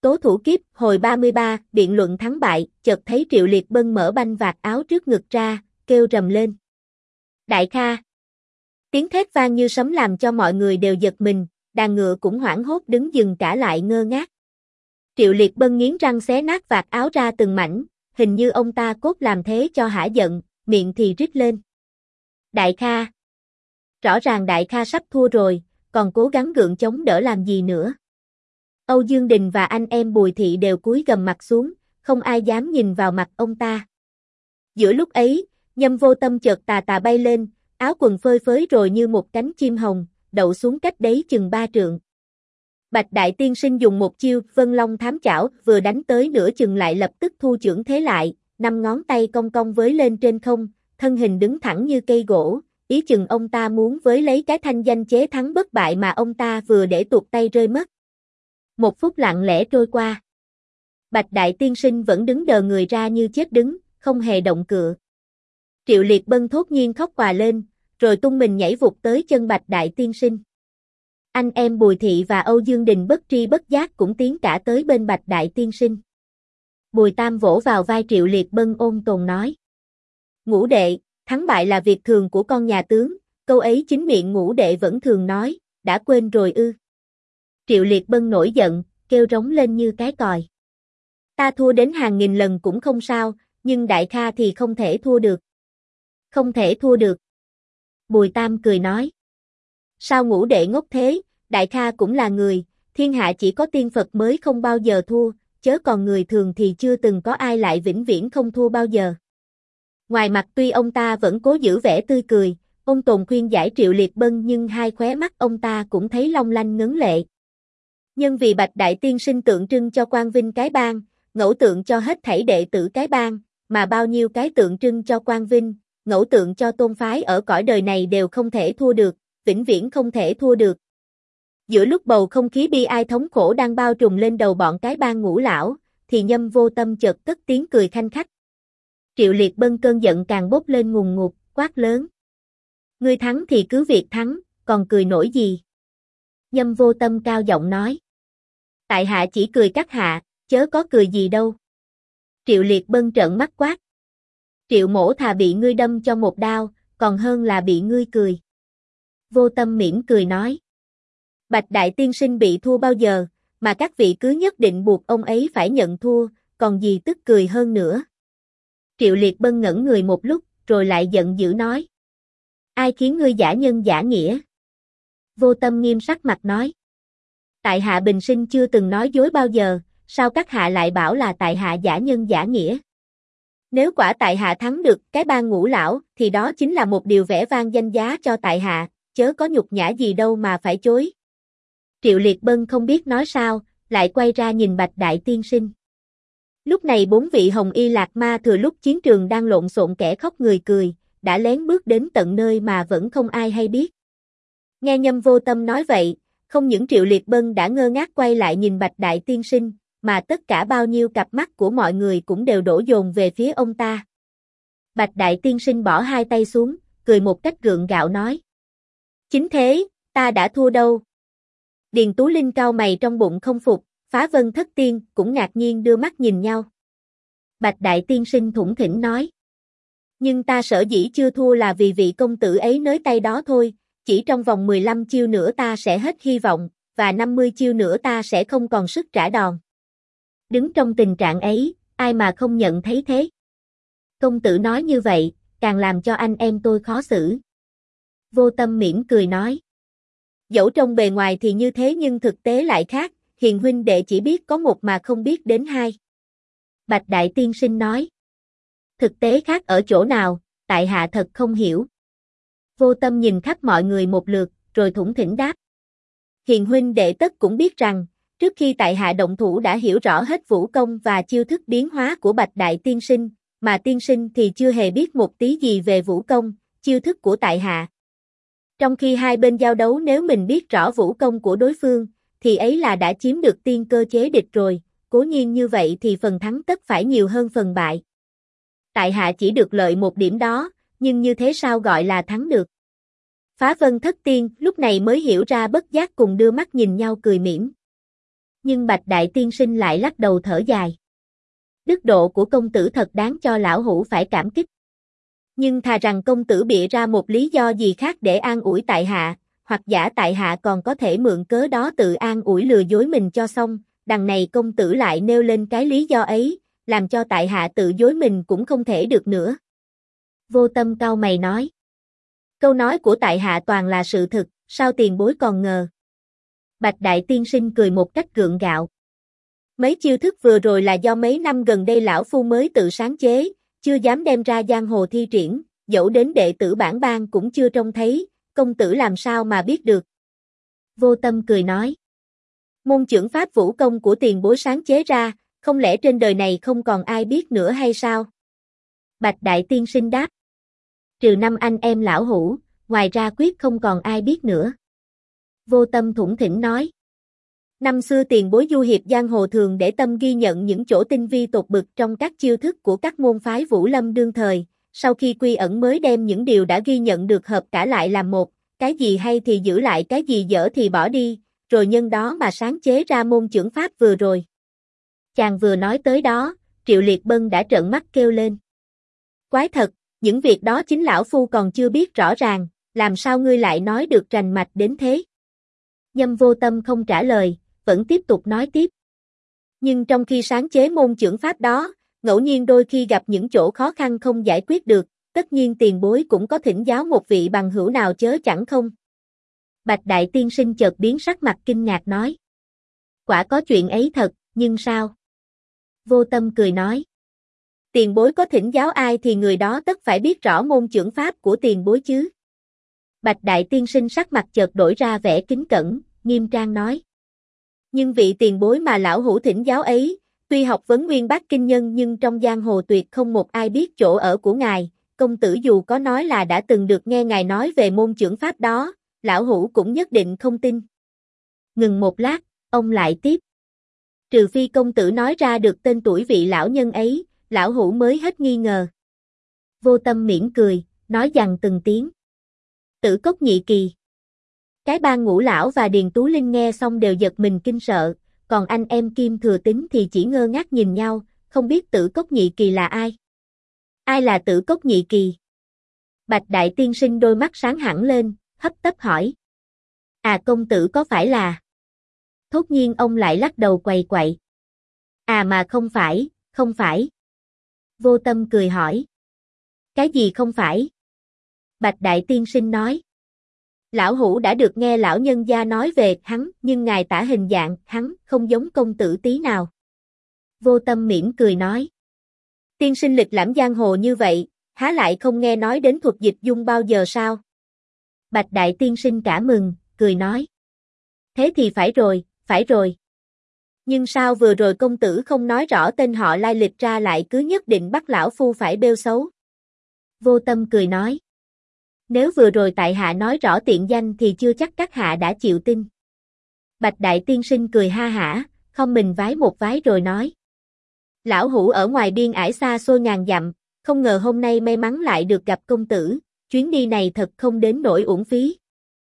Tố thủ kiếp, hồi 33, biện luận thắng bại, chợt thấy Triệu Liệt Bân mở banh vạt áo trước ngực ra, kêu rầm lên. Đại Kha! Tiếng thét vang như sấm làm cho mọi người đều giật mình, đàn ngựa cũng hoảng hốt đứng dừng cả lại ngơ ngác. Triệu Liệt Bân nghiến răng xé nát vạt áo ra từng mảnh, hình như ông ta cốt làm thế cho hả giận, miệng thì rít lên. Đại Kha! Rõ ràng Đại Kha sắp thua rồi, còn cố gắng gượng chống đỡ làm gì nữa. Âu Dương Đình và anh em Bùi Thị đều cúi gằm mặt xuống, không ai dám nhìn vào mặt ông ta. Giữa lúc ấy, Nhâm Vô Tâm chợt tà tà bay lên, áo quần phơi phới rồi như một cánh chim hồng, đậu xuống cách đấy chừng 3 trượng. Bạch Đại Tiên Sinh dùng một chiêu Vân Long Thám Chảo, vừa đánh tới nửa chừng lại lập tức thu chưởng thế lại, 5 ngón tay cong cong với lên trên không, thân hình đứng thẳng như cây gỗ, ý chừng ông ta muốn với lấy cái thanh danh chế thắng bất bại mà ông ta vừa để tuột tay rơi mất. 1 phút lặng lẽ trôi qua. Bạch Đại Tiên Sinh vẫn đứng đờ người ra như chết đứng, không hề động cựa. Triệu Liệt Bân thốt nhiên khóc òa lên, rồi tung mình nhảy vụt tới chân Bạch Đại Tiên Sinh. Anh em Bùi Thị và Âu Dương Đình bất tri bất giác cũng tiến cả tới bên Bạch Đại Tiên Sinh. Bùi Tam vỗ vào vai Triệu Liệt Bân ôn tồn nói. Ngũ đệ, thắng bại là việc thường của con nhà tướng, câu ấy chính miệng ngũ đệ vẫn thường nói, đã quên rồi ư. Triệu Liệt Bân nổi giận, kêu rống lên như cái còi. Ta thua đến hàng nghìn lần cũng không sao, nhưng Đại Kha thì không thể thua được. Không thể thua được. Bùi Tam cười nói. Sao ngũ đệ ngốc thế, Đại Kha cũng là người, thiên hạ chỉ có tiên Phật mới không bao giờ thua, chớ còn người thường thì chưa từng có ai lại vĩnh viễn không thua bao giờ. Ngoài mặt tuy ông ta vẫn cố giữ vẻ tươi cười, ông tồn khuyên giải Triệu Liệt Bân nhưng hai khóe mắt ông ta cũng thấy long lanh ngấn lệ. Nhưng vì Bạch Đại Tiên Sinh tượng trưng cho quang vinh cái bang, ngẫu tượng cho hết thảy đệ tử cái bang, mà bao nhiêu cái tượng trưng cho quang vinh, ngẫu tượng cho tôn phái ở cõi đời này đều không thể thua được, vĩnh viễn không thể thua được. Giữa lúc bầu không khí bi ai thống khổ đang bao trùm lên đầu bọn cái bang Ngũ lão, thì Nhâm Vô Tâm chợt cất tiếng cười khanh khách. Triệu Liệt Bân cơn giận càng bốc lên ngùn ngụt, quát lớn. Ngươi thắng thì cứ việc thắng, còn cười nổi gì? Nhâm Vô Tâm cao giọng nói. Tại hạ chỉ cười các hạ, chớ có cười gì đâu. Triệu Liệt Bân trợn mắt quát. Triệu mổ thà bị ngươi đâm cho một đao, còn hơn là bị ngươi cười. Vô Tâm mỉm cười nói. Bạch Đại Tiên Sinh bị thua bao giờ, mà các vị cứ nhất định buộc ông ấy phải nhận thua, còn gì tức cười hơn nữa. Triệu Liệt Bân ngẩn người một lúc, rồi lại giận dữ nói. Ai khiến ngươi giả nhân giả nghĩa? Vô Tâm nghiêm sắc mặt nói. Tại hạ bình sinh chưa từng nói dối bao giờ, sao các hạ lại bảo là tại hạ giả nhân giả nghĩa? Nếu quả tại hạ thắng được cái bang Ngũ lão, thì đó chính là một điều vẻ vang danh giá cho tại hạ, chớ có nhục nhã gì đâu mà phải chối. Triệu Liệt Bân không biết nói sao, lại quay ra nhìn Bạch Đại Tiên Sinh. Lúc này 4 vị Hồng Y Lạc Ma thừa lúc chiến trường đang lộn xộn kẻ khóc người cười, đã lén bước đến tận nơi mà vẫn không ai hay biết. Nghe Nhâm Vô Tâm nói vậy, không những Triệu Liệt Bân đã ngơ ngác quay lại nhìn Bạch Đại Tiên Sinh, mà tất cả bao nhiêu cặp mắt của mọi người cũng đều đổ dồn về phía ông ta. Bạch Đại Tiên Sinh bỏ hai tay xuống, cười một cách gượng gạo nói. Chính thế, ta đã thua đâu. Điền Tú Linh cau mày trong bụng không phục, Phá Vân Thất Tiên cũng ngạc nhiên đưa mắt nhìn nhau. Bạch Đại Tiên Sinh thủng thỉnh nói. Nhưng ta sở dĩ chưa thua là vì vị công tử ấy nới tay đó thôi, chỉ trong vòng 15 chiêu nữa ta sẽ hết hy vọng, và 50 chiêu nữa ta sẽ không còn sức trả đòn. Đứng trong tình trạng ấy, ai mà không nhận thấy thế. Công tử nói như vậy, càng làm cho anh em tôi khó xử. Vô Tâm mỉm cười nói. Dẫu trong bề ngoài thì như thế nhưng thực tế lại khác, hiền huynh đệ chỉ biết có một mà không biết đến hai. Bạch Đại Tiên Sinh nói. Thực tế khác ở chỗ nào, tại hạ thật không hiểu. Vô Tâm nhìn khắp mọi người một lượt, rồi thủng thỉnh đáp. Hiền huynh đệ tất cũng biết rằng, trước khi tại hạ động thủ đã hiểu rõ hết vũ công và chiêu thức biến hóa của Bạch Đại Tiên Sinh, mà tiên sinh thì chưa hề biết một tí gì về vũ công, chiêu thức của tại hạ. Trong khi hai bên giao đấu nếu mình biết rõ vũ công của đối phương, thì ấy là đã chiếm được tiên cơ chế địch rồi, cố nhiên như vậy thì phần thắng tất phải nhiều hơn phần bại. Tại hạ chỉ được lợi một điểm đó, nhưng như thế sao gọi là thắng được? Phá Vân Thất Tiên lúc này mới hiểu ra bất giác cùng đưa mắt nhìn nhau cười mỉm. Nhưng Bạch Đại Tiên Sinh lại lắc đầu thở dài. Đức độ của công tử thật đáng cho lão hủ phải cảm kích. Nhưng thà rằng công tử bịa ra một lý do gì khác để an ủi tại hạ, hoặc giả tại hạ còn có thể mượn cớ đó tự an ủi lừa dối mình cho xong, đằng này công tử lại nêu lên cái lý do ấy, làm cho tại hạ tự dối mình cũng không thể được nữa. Vô Tâm cau mày nói. Câu nói của tại hạ toàn là sự thực, sao tiền bối còn ngờ? Bạch Đại Tiên Sinh cười một cách gượng gạo. Mấy chiêu thức vừa rồi là do mấy năm gần đây lão phu mới tự sáng chế, chưa dám đem ra giang hồ thi triển, dẫu đến đệ tử bản bang cũng chưa trông thấy, công tử làm sao mà biết được. Vô Tâm cười nói. Môn chưởng pháp vũ công của tiền bối sáng chế ra, không lẽ trên đời này không còn ai biết nữa hay sao? Bạch Đại Tiên Sinh đáp. Trừ năm anh em lão hủ, ngoài ra quyết không còn ai biết nữa. Vô Tâm thủng thỉnh nói. Năm xưa tiền bối du hiệp giang hồ thường để tâm ghi nhận những chỗ tinh vi tột bực trong các chiêu thức của các môn phái vũ lâm đương thời, sau khi quy ẩn mới đem những điều đã ghi nhận được hợp cả lại làm một, cái gì hay thì giữ lại, cái gì dở thì bỏ đi, rồi nhân đó mà sáng chế ra môn chưởng pháp vừa rồi. Chàng vừa nói tới đó, Triệu Liệt Bân đã trợn mắt kêu lên. Quái thật, những việc đó chính lão phu còn chưa biết rõ ràng, làm sao ngươi lại nói được rành mạch đến thế? Nhâm Vô Tâm không trả lời, vẫn tiếp tục nói tiếp. Nhưng trong khi sáng chế môn chưởng pháp đó, ngẫu nhiên đôi khi gặp những chỗ khó khăn không giải quyết được, tất nhiên tiền bối cũng có thỉnh giáo một vị bằng hữu nào chớ chẳng không? Bạch Đại Tiên Sinh chợt biến sắc mặt kinh ngạc nói. Quả có chuyện ấy thật, nhưng sao? Vô Tâm cười nói. Tiền bối có thỉnh giáo ai thì người đó tất phải biết rõ môn chưởng pháp của tiền bối chứ. Bạch Đại Tiên Sinh sắc mặt chợt đổi ra vẻ kính cẩn, nghiêm trang nói. Nhưng vị tiền bối mà lão hủ thỉnh giáo ấy, tuy học vấn nguyên bác kinh nhân nhưng trong giang hồ tuyệt không một ai biết chỗ ở của ngài, công tử dù có nói là đã từng được nghe ngài nói về môn chưởng pháp đó, lão hủ cũng nhất định không tin. Ngừng một lát, ông lại tiếp. Trừ phi công tử nói ra được tên tuổi vị lão nhân ấy, lão hủ mới hết nghi ngờ. Vô Tâm mỉm cười, nói dằn từng tiếng. Tử Cốc Nhị Kỳ. Cái Bang Ngũ Lão và Điền Tú Linh nghe xong đều giật mình kinh sợ, còn anh em Kim Thừa Tín thì chỉ ngơ ngác nhìn nhau, không biết Tử Cốc Nhị Kỳ là ai. Ai là Tử Cốc Nhị Kỳ? Bạch Đại Tiên Sinh đôi mắt sáng hẳn lên, hấp tấp hỏi. À, công tử có phải là... Thốt nhiên ông lại lắc đầu quầy quậy. À mà không phải, không phải. Vô Tâm cười hỏi. Cái gì không phải? Bạch Đại Tiên Sinh nói. Lão hủ đã được nghe lão nhân gia nói về hắn, nhưng ngài tả hình dạng hắn không giống công tử tí nào. Vô Tâm mỉm cười nói. Tiên sinh lịch lãm giang hồ như vậy, há lại không nghe nói đến thuật dịch dung bao giờ sao? Bạch Đại Tiên Sinh cả mừng, cười nói. Thế thì phải rồi, phải rồi. Nhưng sao vừa rồi công tử không nói rõ tên họ lai lịch ra lại cứ nhất định bắt lão phu phải bêu xấu? Vô Tâm cười nói. Nếu vừa rồi tại hạ nói rõ tiện danh thì chưa chắc các hạ đã chịu tin. Bạch Đại Tiên Sinh cười ha hả, không mình vái một vái rồi nói. Lão hủ ở ngoài biên ải xa xôi ngàn dặm, không ngờ hôm nay may mắn lại được gặp công tử, chuyến đi này thật không đến nỗi uổng phí.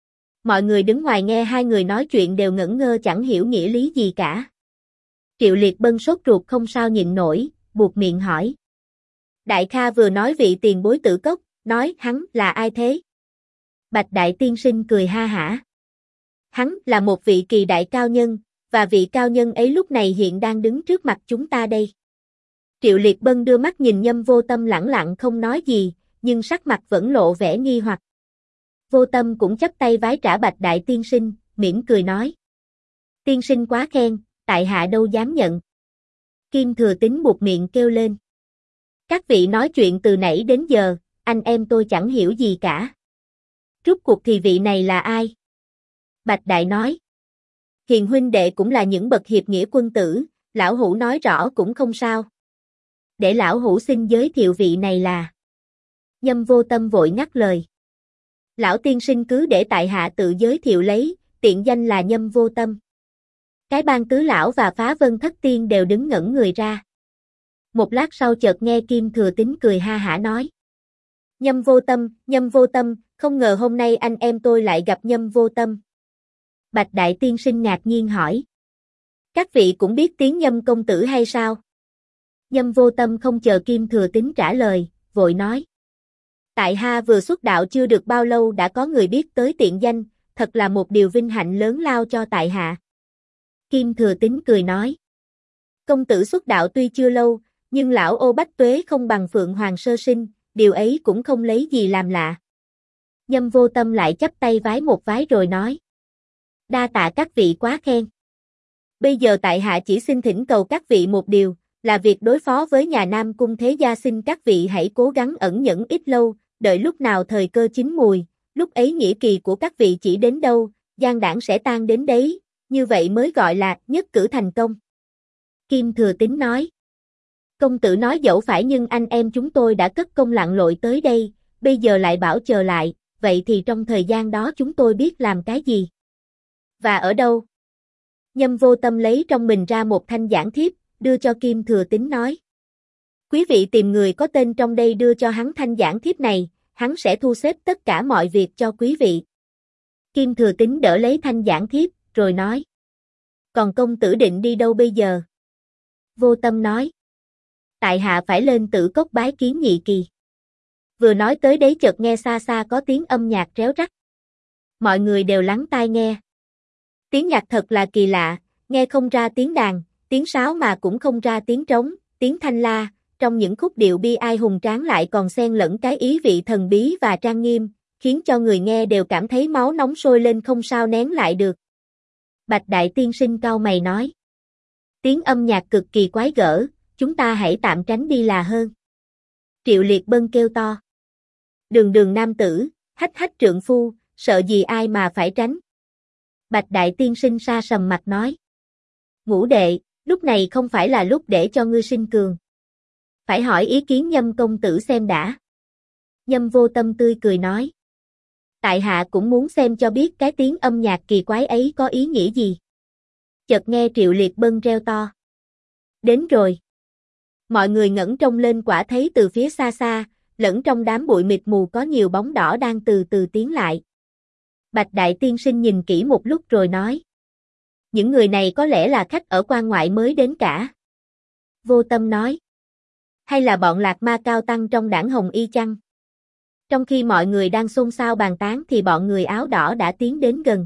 Mọi người đứng ngoài nghe hai người nói chuyện đều ngẩn ngơ chẳng hiểu nghĩa lý gì cả. Triệu Liệt Bân sốt ruột không sao nhịn nổi, buột miệng hỏi. Đại Kha vừa nói vị tiền bối Tử Cốc, nói hắn là ai thế? Bạch Đại Tiên Sinh cười ha hả. Hắn là một vị kỳ đại cao nhân, và vị cao nhân ấy lúc này hiện đang đứng trước mặt chúng ta đây. Triệu Liệt Bân đưa mắt nhìn Nhâm Vô Tâm lẳng lặng không nói gì, nhưng sắc mặt vẫn lộ vẻ nghi hoặc. Vô Tâm cũng chắp tay vái trả Bạch Đại Tiên Sinh, mỉm cười nói. Tiên sinh quá khen, tại hạ đâu dám nhận. Kim Thừa Tín buột miệng kêu lên. Các vị nói chuyện từ nãy đến giờ, anh em tôi chẳng hiểu gì cả. Rốt cuộc thì vị này là ai? Bạch Đại nói. Hiền huynh đệ cũng là những bậc hiệp nghĩa quân tử, lão hủ nói rõ cũng không sao. Để lão hủ xin giới thiệu vị này là. Nhâm Vô Tâm vội ngắt lời. Lão tiên sinh cứ để tại hạ tự giới thiệu lấy, tiện danh là Nhâm Vô Tâm. Cái Bang Tứ Lão và Phá Vân Thất Tiên đều đứng ngẩn người ra. Một lát sau chợt nghe Kim Thừa Tín cười ha hả nói. Nhâm Vô Tâm, không ngờ hôm nay anh em tôi lại gặp Nhâm Vô Tâm. Bạch Đại Tiên Sinh ngạc nhiên hỏi. Các vị cũng biết tiếng Nhâm công tử hay sao? Nhâm Vô Tâm không chờ Kim Thừa Tín trả lời, vội nói. Tại hạ vừa xuất đạo chưa được bao lâu đã có người biết tới tiện danh, thật là một điều vinh hạnh lớn lao cho tại hạ. Kim Thừa Tín cười nói. Công tử xuất đạo tuy chưa lâu, nhưng lão Ô Bách Tuế không bằng Phượng Hoàng sơ sinh, điều ấy cũng không lấy gì làm lạ. Nhâm Vô Tâm lại chắp tay vái một vái rồi nói. Đa tạ các vị quá khen. Bây giờ tại hạ chỉ xin thỉnh cầu các vị một điều, là việc đối phó với nhà Nam Cung Thế Gia, xin các vị hãy cố gắng ẩn nhẫn ít lâu, đợi lúc nào thời cơ chín mùi, lúc ấy nghĩa kỳ của các vị chỉ đến đâu, gian đảng sẽ tan đến đấy, như vậy mới gọi là nhất cử thành công. Kim Thừa Tín nói. Công tử nói dẫu phải nhưng anh em chúng tôi đã cất công lặn lội tới đây, bây giờ lại bảo chờ lại, vậy thì trong thời gian đó chúng tôi biết làm cái gì? Và ở đâu? Nhâm Vô Tâm lấy trong mình ra một thanh giảng thiếp, đưa cho Kim Thừa Tín nói. Quý vị tìm người có tên trong đây đưa cho hắn thanh giảng thiếp này, hắn sẽ thu xếp tất cả mọi việc cho quý vị. Kim Thừa Tín đỡ lấy thanh giảng thiếp, rồi nói. Còn công tử định đi đâu bây giờ? Vô Tâm nói. Tại hạ phải lên Tử Cốc bái kiến Nhị Kỳ. Vừa nói tới đấy chợt nghe xa xa có tiếng âm nhạc réo rắt. Mọi người đều lắng tai nghe. Tiếng nhạc thật là kỳ lạ, nghe không ra tiếng đàn, tiếng sáo mà cũng không ra tiếng trống, tiếng thanh la, trong những khúc điệu bi ai hùng tráng lại còn xen lẫn cái ý vị thần bí và trang nghiêm, khiến cho người nghe đều cảm thấy máu nóng sôi lên không sao nén lại được. Bạch Đại Tiên Sinh cau mày nói. Tiếng âm nhạc cực kỳ quái gở, chúng ta hãy tạm tránh đi là hơn. Triệu Liệt Bân kêu to. Đường đường nam tử, hách hách trượng phu, sợ gì ai mà phải tránh. Bạch Đại Tiên Sinh sa sầm mặt nói. Ngũ đệ, lúc này không phải là lúc để cho ngươi sinh cường. Phải hỏi ý kiến Nhâm công tử xem đã. Nhâm Vô Tâm tươi cười nói. Tại hạ cũng muốn xem cho biết cái tiếng âm nhạc kỳ quái ấy có ý nghĩa gì. Chợt nghe Triệu Liệt Bân reo to. Đến rồi. Mọi người ngẩng trông lên, quả thấy từ phía xa xa, lẫn trong đám bụi mịt mù có nhiều bóng đỏ đang từ từ tiến lại. Bạch Đại Tiên Sinh nhìn kỹ một lúc rồi nói. Những người này có lẽ là khách ở quan ngoại mới đến cả. Vô Tâm nói. Hay là bọn Lạc Ma cao tăng trong đảng Hồng Y chăng? Trong khi mọi người đang xôn xao bàn tán thì bọn người áo đỏ đã tiến đến gần.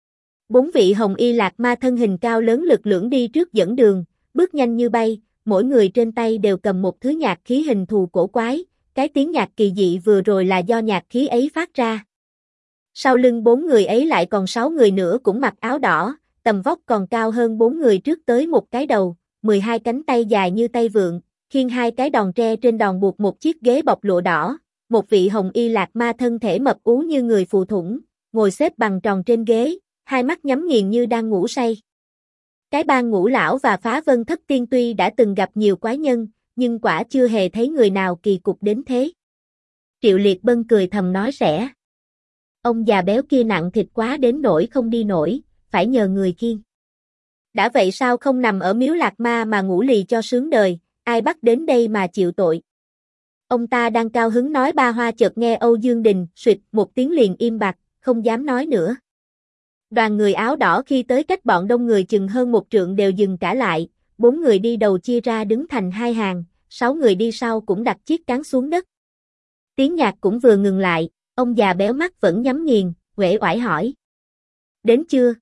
4 vị Hồng Y Lạc Ma thân hình cao lớn lực lưỡng đi trước dẫn đường, bước nhanh như bay, mỗi người trên tay đều cầm một thứ nhạc khí hình thù cổ quái, cái tiếng nhạc kỳ dị vừa rồi là do nhạc khí ấy phát ra. Sau lưng 4 người ấy lại còn 6 người nữa cũng mặc áo đỏ, tầm vóc còn cao hơn 4 người trước tới một cái đầu, 12 cánh tay dài như tay vượn, khiêng 2 cái đòn tre, trên đòn buộc một chiếc ghế bọc lụa đỏ. Một vị Hồng Y Lạc Ma thân thể mập ú như người phù thủng, ngồi xếp bằng tròn trên ghế, hai mắt nhắm nghiền như đang ngủ say. Cái bang Ngũ Lão và Phá Vân Thất Tiên tuy đã từng gặp nhiều quái nhân, nhưng quả chưa hề thấy người nào kỳ cục đến thế. Triệu Liệt Bân cười thầm nói rẽ. Ông già béo kia nặng thịt quá đến nỗi không đi nổi, phải nhờ người khiêng. Đã vậy sao không nằm ở miếu Lạc Ma mà ngủ lì cho sướng đời, ai bắt đến đây mà chịu tội. Ông ta đang cao hứng nói ba hoa, chợt nghe Âu Dương Đình suýt một tiếng liền im bặt, không dám nói nữa. Đoàn người áo đỏ khi tới cách bọn đông người chừng hơn 1 trượng đều dừng cả lại, 4 người đi đầu chia ra đứng thành 2 hàng, 6 người đi sau cũng đặt chiếc cán xuống đất. Tiếng nhạc cũng vừa ngừng lại, ông già béo mắt vẫn nhắm nghiền, uể oải hỏi. Đến chưa?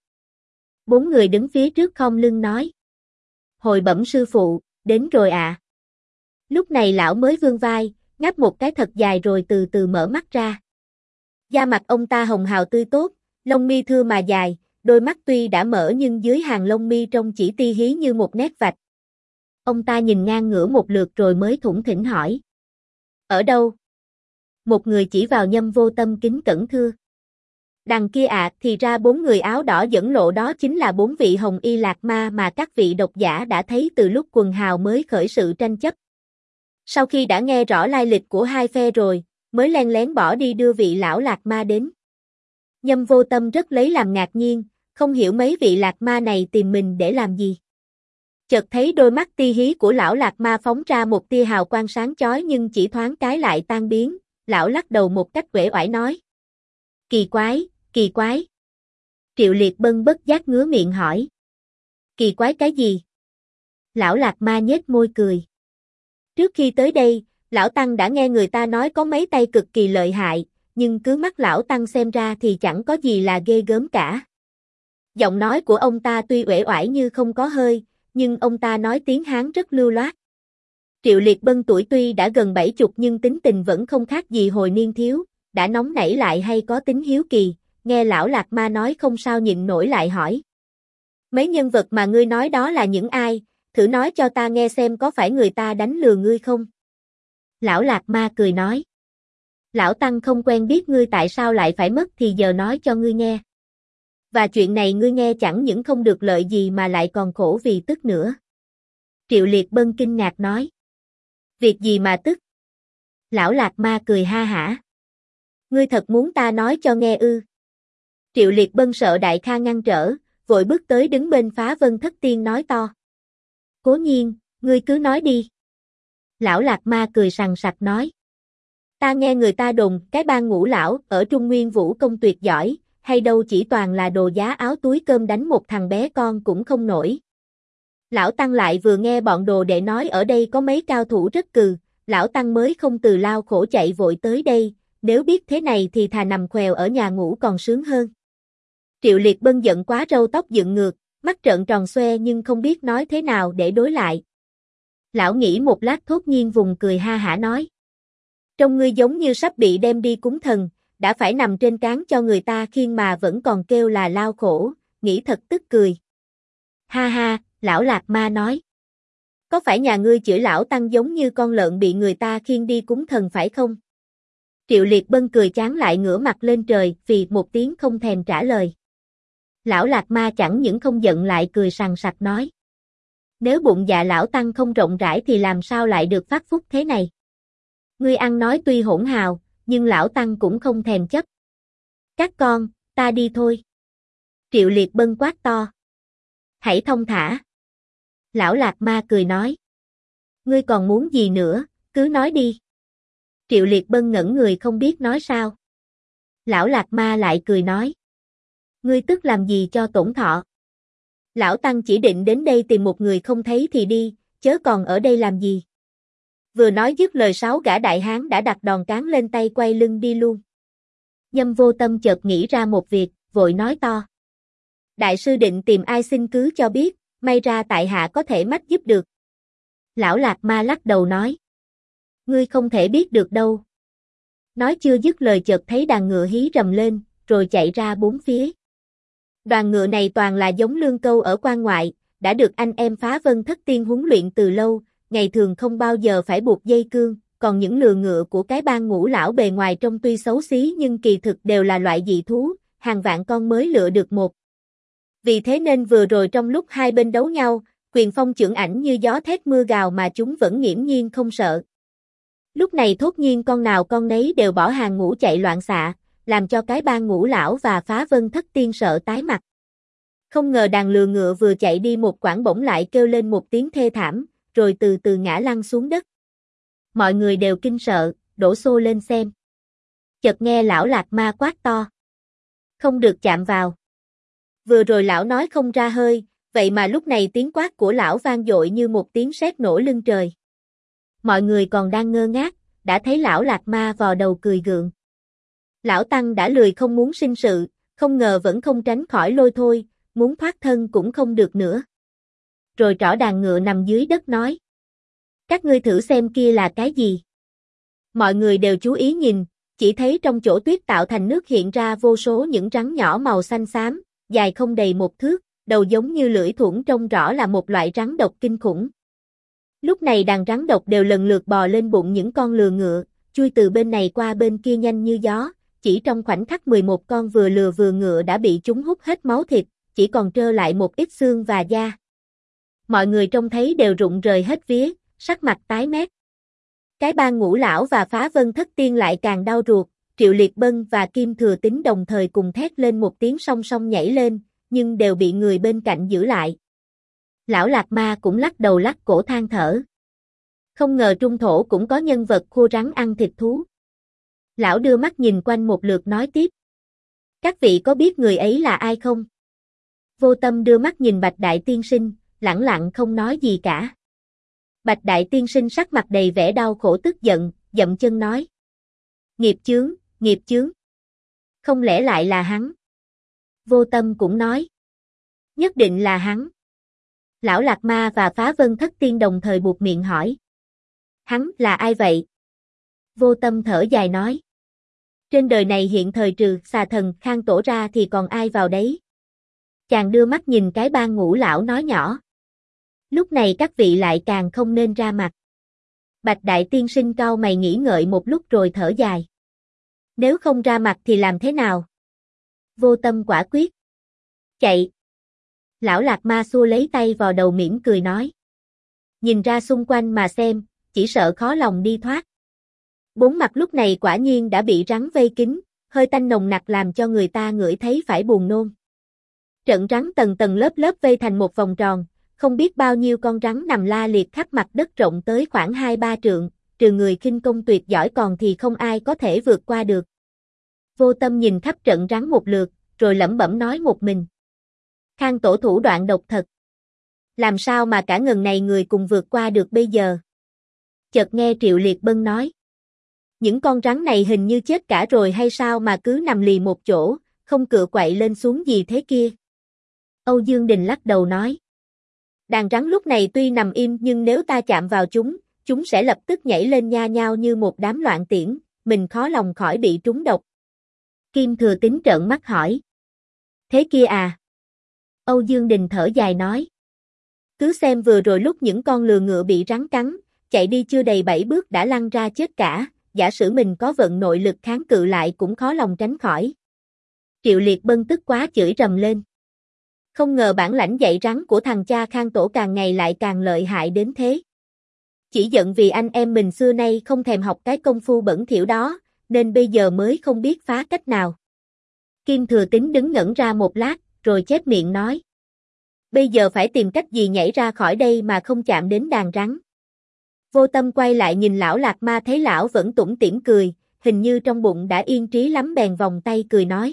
4 người đứng phía trước khom lưng nói. Hồi bẩm sư phụ, đến rồi ạ. Lúc này lão mới vươn vai, ngáp một cái thật dài rồi từ từ mở mắt ra. Da mặt ông ta hồng hào tươi tốt, lông mi thưa mà dài, đôi mắt tuy đã mở nhưng dưới hàng lông mi trông chỉ ti hí như một nét vạch. Ông ta nhìn ngang ngửa một lượt rồi mới thủng thỉnh hỏi. Ở đâu? Một người chỉ vào Nhâm Vô Tâm kính cẩn thưa. Đằng kia ạ, thì ra 4 người áo đỏ dẫn lộ đó chính là 4 vị Hồng Y Lạc Ma mà các vị độc giả đã thấy từ lúc quần hào mới khởi sự tranh chấp. Sau khi đã nghe rõ lai lịch của hai phe rồi, mới len lén bỏ đi đưa vị lão Lạc Ma đến. Nhâm Vô Tâm rất lấy làm ngạc nhiên, không hiểu mấy vị Lạc Ma này tìm mình để làm gì. Chợt thấy đôi mắt ti hí của lão Lạc Ma phóng ra một tia hào quang sáng chói nhưng chỉ thoáng cái lại tan biến, lão lắc đầu một cách uể oải nói. Kỳ quái, kỳ quái. Triệu Liệt Bân bất giác ngứa miệng hỏi. Kỳ quái cái gì? Lão Lạc Ma nhếch môi cười. Trước khi tới đây, Lão Tăng đã nghe người ta nói có mấy tay cực kỳ lợi hại, nhưng cứ mắt Lão Tăng xem ra thì chẳng có gì là ghê gớm cả. Giọng nói của ông ta tuy uể oải như không có hơi, nhưng ông ta nói tiếng Hán rất lưu loát. Triệu Liệt Bân tuổi tuy đã gần 70 nhưng tính tình vẫn không khác gì hồi niên thiếu, đã nóng nảy lại hay có tính hiếu kỳ, nghe Lão Lạc Ma nói không sao nhịn nổi lại hỏi. Mấy nhân vật mà ngươi nói đó là những ai, thử nói cho ta nghe xem có phải người ta đánh lừa ngươi không? Lão Lạc Ma cười nói. Lão Tăng không quen biết ngươi tại sao lại phải mất thì giờ nói cho ngươi nghe. Và chuyện này ngươi nghe chẳng những không được lợi gì mà lại còn khổ vì tức nữa. Triệu Liệt Bân kinh ngạc nói. Việc gì mà tức? Lão Lạc Ma cười ha hả. Ngươi thật muốn ta nói cho nghe ư? Triệu Liệt Bân sợ Đại Kha ngăn trở, vội bước tới đứng bên Phá Vân Thất Tiên nói to. Cố nhiên, ngươi cứ nói đi. Lão Lạc Ma cười sằng sặc nói. Ta nghe người ta đồn cái bang Ngũ Lão ở Trung Nguyên vũ công tuyệt giỏi, hay đâu chỉ toàn là đồ giá áo túi cơm đánh một thằng bé con cũng không nổi. Lão Tăng lại vừa nghe bọn đồ đệ nói ở đây có mấy cao thủ rất cừ, Lão Tăng mới không từ lao khổ chạy vội tới đây, nếu biết thế này thì thà nằm khèo ở nhà ngủ còn sướng hơn. Triệu Liệt Bân giận quá râu tóc dựng ngược, mắt trợn tròn xoe nhưng không biết nói thế nào để đối lại. Lão nghĩ một lát thốt nhiên vùng cười ha hả nói. Trông ngươi giống như sắp bị đem đi cúng thần, đã phải nằm trên cán cho người ta khiêng mà vẫn còn kêu là lao khổ, nghĩ thật tức cười. Ha ha, Lão Lạc Ma nói. Có phải nhà ngươi chửi Lão Tăng giống như con lợn bị người ta khiêng đi cúng thần phải không? Triệu Liệt Bân cười chán lại ngửa mặt lên trời vì một tiếng không thèm trả lời. Lão Lạc Ma chẳng những không giận lại cười sằng sặc nói. Nếu bụng dạ Lão Tăng không rộng rãi thì làm sao lại được phát phúc thế này? Ngươi ăn nói tuy hỗn hào, nhưng Lão Tăng cũng không thèm chấp. Các con, ta đi thôi. Triệu Liệt Bân quát to. Hãy thông thả. Lão Lạc Ma cười nói. Ngươi còn muốn gì nữa, cứ nói đi. Triệu Liệt Bân ngẩn người không biết nói sao. Lão Lạc Ma lại cười nói. Ngươi tức làm gì cho tổn thọ. Lão Tăng chỉ định đến đây tìm một người không thấy thì đi, chớ còn ở đây làm gì. Vừa nói dứt lời 6 gã đại hán đã đặt đòn cán lên tay quay lưng đi luôn. Nhâm Vô Tâm chợt nghĩ ra một việc, vội nói to. Đại sư định tìm ai xin cứ cho biết, may ra tại hạ có thể mách giúp được. Lão Lạc Ma lắc đầu nói. Ngươi không thể biết được đâu. Nói chưa dứt lời chợt thấy đàn ngựa hí rầm lên, rồi chạy ra bốn phía. Đoàn ngựa này toàn là giống lương câu ở quan ngoại, đã được anh em Phá Vân Thất Tiên huấn luyện từ lâu, ngày thường không bao giờ phải buộc dây cương, còn những lừa ngựa của cái bang Ngũ Lão bề ngoài trông tuy xấu xí nhưng kỳ thực đều là loại dị thú, hàng vạn con mới lựa được một. Vì thế nên vừa rồi trong lúc hai bên đấu nhau, quyền phong chưởng ảnh như gió thét mưa gào mà chúng vẫn nghiễm nhiên không sợ. Lúc này thốt nhiên con nào con nấy đều bỏ hàng ngũ chạy loạn xạ, làm cho cái bang Ngũ Lão và Phá Vân Thất Tiên sợ tái mặt. Không ngờ đàn lừa ngựa vừa chạy đi một quãng bỗng lại kêu lên một tiếng thê thảm, rồi từ từ ngã lăn xuống đất. Mọi người đều kinh sợ, đổ xô lên xem. Chợt nghe Lão Lạc Ma quát to. Không được chạm vào. Vừa rồi lão nói không ra hơi, vậy mà lúc này tiếng quát của lão vang dội như một tiếng sét nổ lưng trời. Mọi người còn đang ngơ ngác, đã thấy Lão Lạc Ma vò đầu cười gượng. Lão Tăng đã lười không muốn sinh sự, không ngờ vẫn không tránh khỏi lôi thôi, muốn thoát thân cũng không được nữa. Rồi trỏ đàn ngựa nằm dưới đất nói. Các ngươi thử xem kia là cái gì? Mọi người đều chú ý nhìn, chỉ thấy trong chỗ tuyết tạo thành nước hiện ra vô số những rắn nhỏ màu xanh xám, dài không đầy một thước, đầu giống như lưỡi thuẫn trông rõ là một loại rắn độc kinh khủng. Lúc này đàn rắn độc đều lần lượt bò lên bụng những con lừa ngựa, chui từ bên này qua bên kia nhanh như gió, chỉ trong khoảnh khắc 11 con vừa lừa vừa ngựa đã bị chúng hút hết máu thịt, chỉ còn trơ lại một ít xương và da. Mọi người trông thấy đều rụng rời hết vía, sắc mặt tái mét. Cái bang Ngũ Lão và Phá Vân Thất Tiên lại càng đau ruột, Triệu Liệt Bân và Kim Thừa Tín đồng thời cùng thét lên một tiếng song song nhảy lên, nhưng đều bị người bên cạnh giữ lại. Lão Lạc Ma cũng lắc đầu lắc cổ than thở. Không ngờ trung thổ cũng có nhân vật khô rắn ăn thịt thú. Lão đưa mắt nhìn quanh một lượt nói tiếp. Các vị có biết người ấy là ai không? Vô Tâm đưa mắt nhìn Bạch Đại Tiên Sinh, lẳng lặng không nói gì cả. Bạch Đại Tiên Sinh sắc mặt đầy vẻ đau khổ tức giận, dậm chân nói. Nghiệp chướng, nghiệp chướng. Không lẽ lại là hắn? Vô Tâm cũng nói. Nhất định là hắn. Lão Lạc Ma và Phá Vân Thất Tiên đồng thời buột miệng hỏi. Hắn là ai vậy? Vô Tâm thở dài nói. Trên đời này hiện thời trừ xà thần Khang Tổ ra thì còn ai vào đấy? Chàng đưa mắt nhìn cái ban ngũ lão nói nhỏ. Lúc này các vị lại càng không nên ra mặt. Bạch Đại Tiên Sinh cau mày nghĩ ngợi một lúc rồi thở dài. Nếu không ra mặt thì làm thế nào? Vô Tâm quả quyết. Chạy. Lão Lạc Ma xua lấy tay vào đầu mỉm cười nói. Nhìn ra xung quanh mà xem, chỉ sợ khó lòng đi thoát. Bốn mặt lúc này quả nhiên đã bị rắn vây kín, hơi tanh nồng nặc làm cho người ta ngửi thấy phải buồn nôn. Trận rắn tầng tầng lớp lớp vây thành một vòng tròn, không biết bao nhiêu con rắn nằm la liệt khắp mặt đất rộng tới khoảng 2-3 trượng, trừ người khinh công tuyệt giỏi còn thì không ai có thể vượt qua được. Vô Tâm nhìn khắp trận rắn một lượt, rồi lẩm bẩm nói một mình. Khang Tổ thủ đoạn độc thật. Làm sao mà cả ngần này người cùng vượt qua được bây giờ? Chợt nghe Triệu Liệt Bân nói. Những con rắn này hình như chết cả rồi hay sao mà cứ nằm lì một chỗ, không cựa quậy lên xuống gì thế kia? Âu Dương Đình lắc đầu nói. Đàn rắn lúc này tuy nằm im nhưng nếu ta chạm vào chúng sẽ lập tức nhảy lên nha nhao như một đám loạn tiễn, mình khó lòng khỏi bị trúng độc. Kim Thừa Tín trợn mắt hỏi. Thế kia à? Âu Dương Đình thở dài nói. Cứ xem vừa rồi lúc những con lừa ngựa bị rắn cắn, chạy đi chưa đầy 7 bước đã lăn ra chết cả, giả sử mình có vận nội lực kháng cự lại cũng khó lòng tránh khỏi. Triệu Liệt Bân tức quá chửi rầm lên. Không ngờ bản lãnh dạy rắn của thằng cha Khang Tổ càng ngày lại càng lợi hại đến thế. Chỉ giận vì anh em mình xưa nay không thèm học cái công phu bẩn thỉu đó, nên bây giờ mới không biết phá cách nào. Kim Thừa Tín đứng ngẩn ra một lát, rồi chép miệng nói. Bây giờ phải tìm cách gì nhảy ra khỏi đây mà không chạm đến đàn rắn. Vô Tâm quay lại nhìn lão Lạc Ma thấy lão vẫn tủm tỉm cười, hình như trong bụng đã yên trí lắm bèn vòng tay cười nói.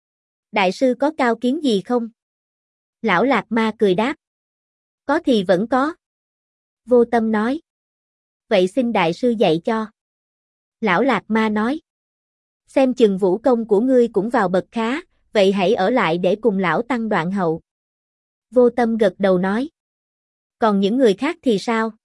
Đại sư có cao kiến gì không? Lão Lạc Ma cười đáp. Có thì vẫn có. Vô Tâm nói. Vậy xin đại sư dạy cho. Lão Lạc Ma nói. Xem chừng vũ công của ngươi cũng vào bậc khá, vậy hãy ở lại để cùng lão tăng đoạn hậu. Vô Tâm gật đầu nói. Còn những người khác thì sao?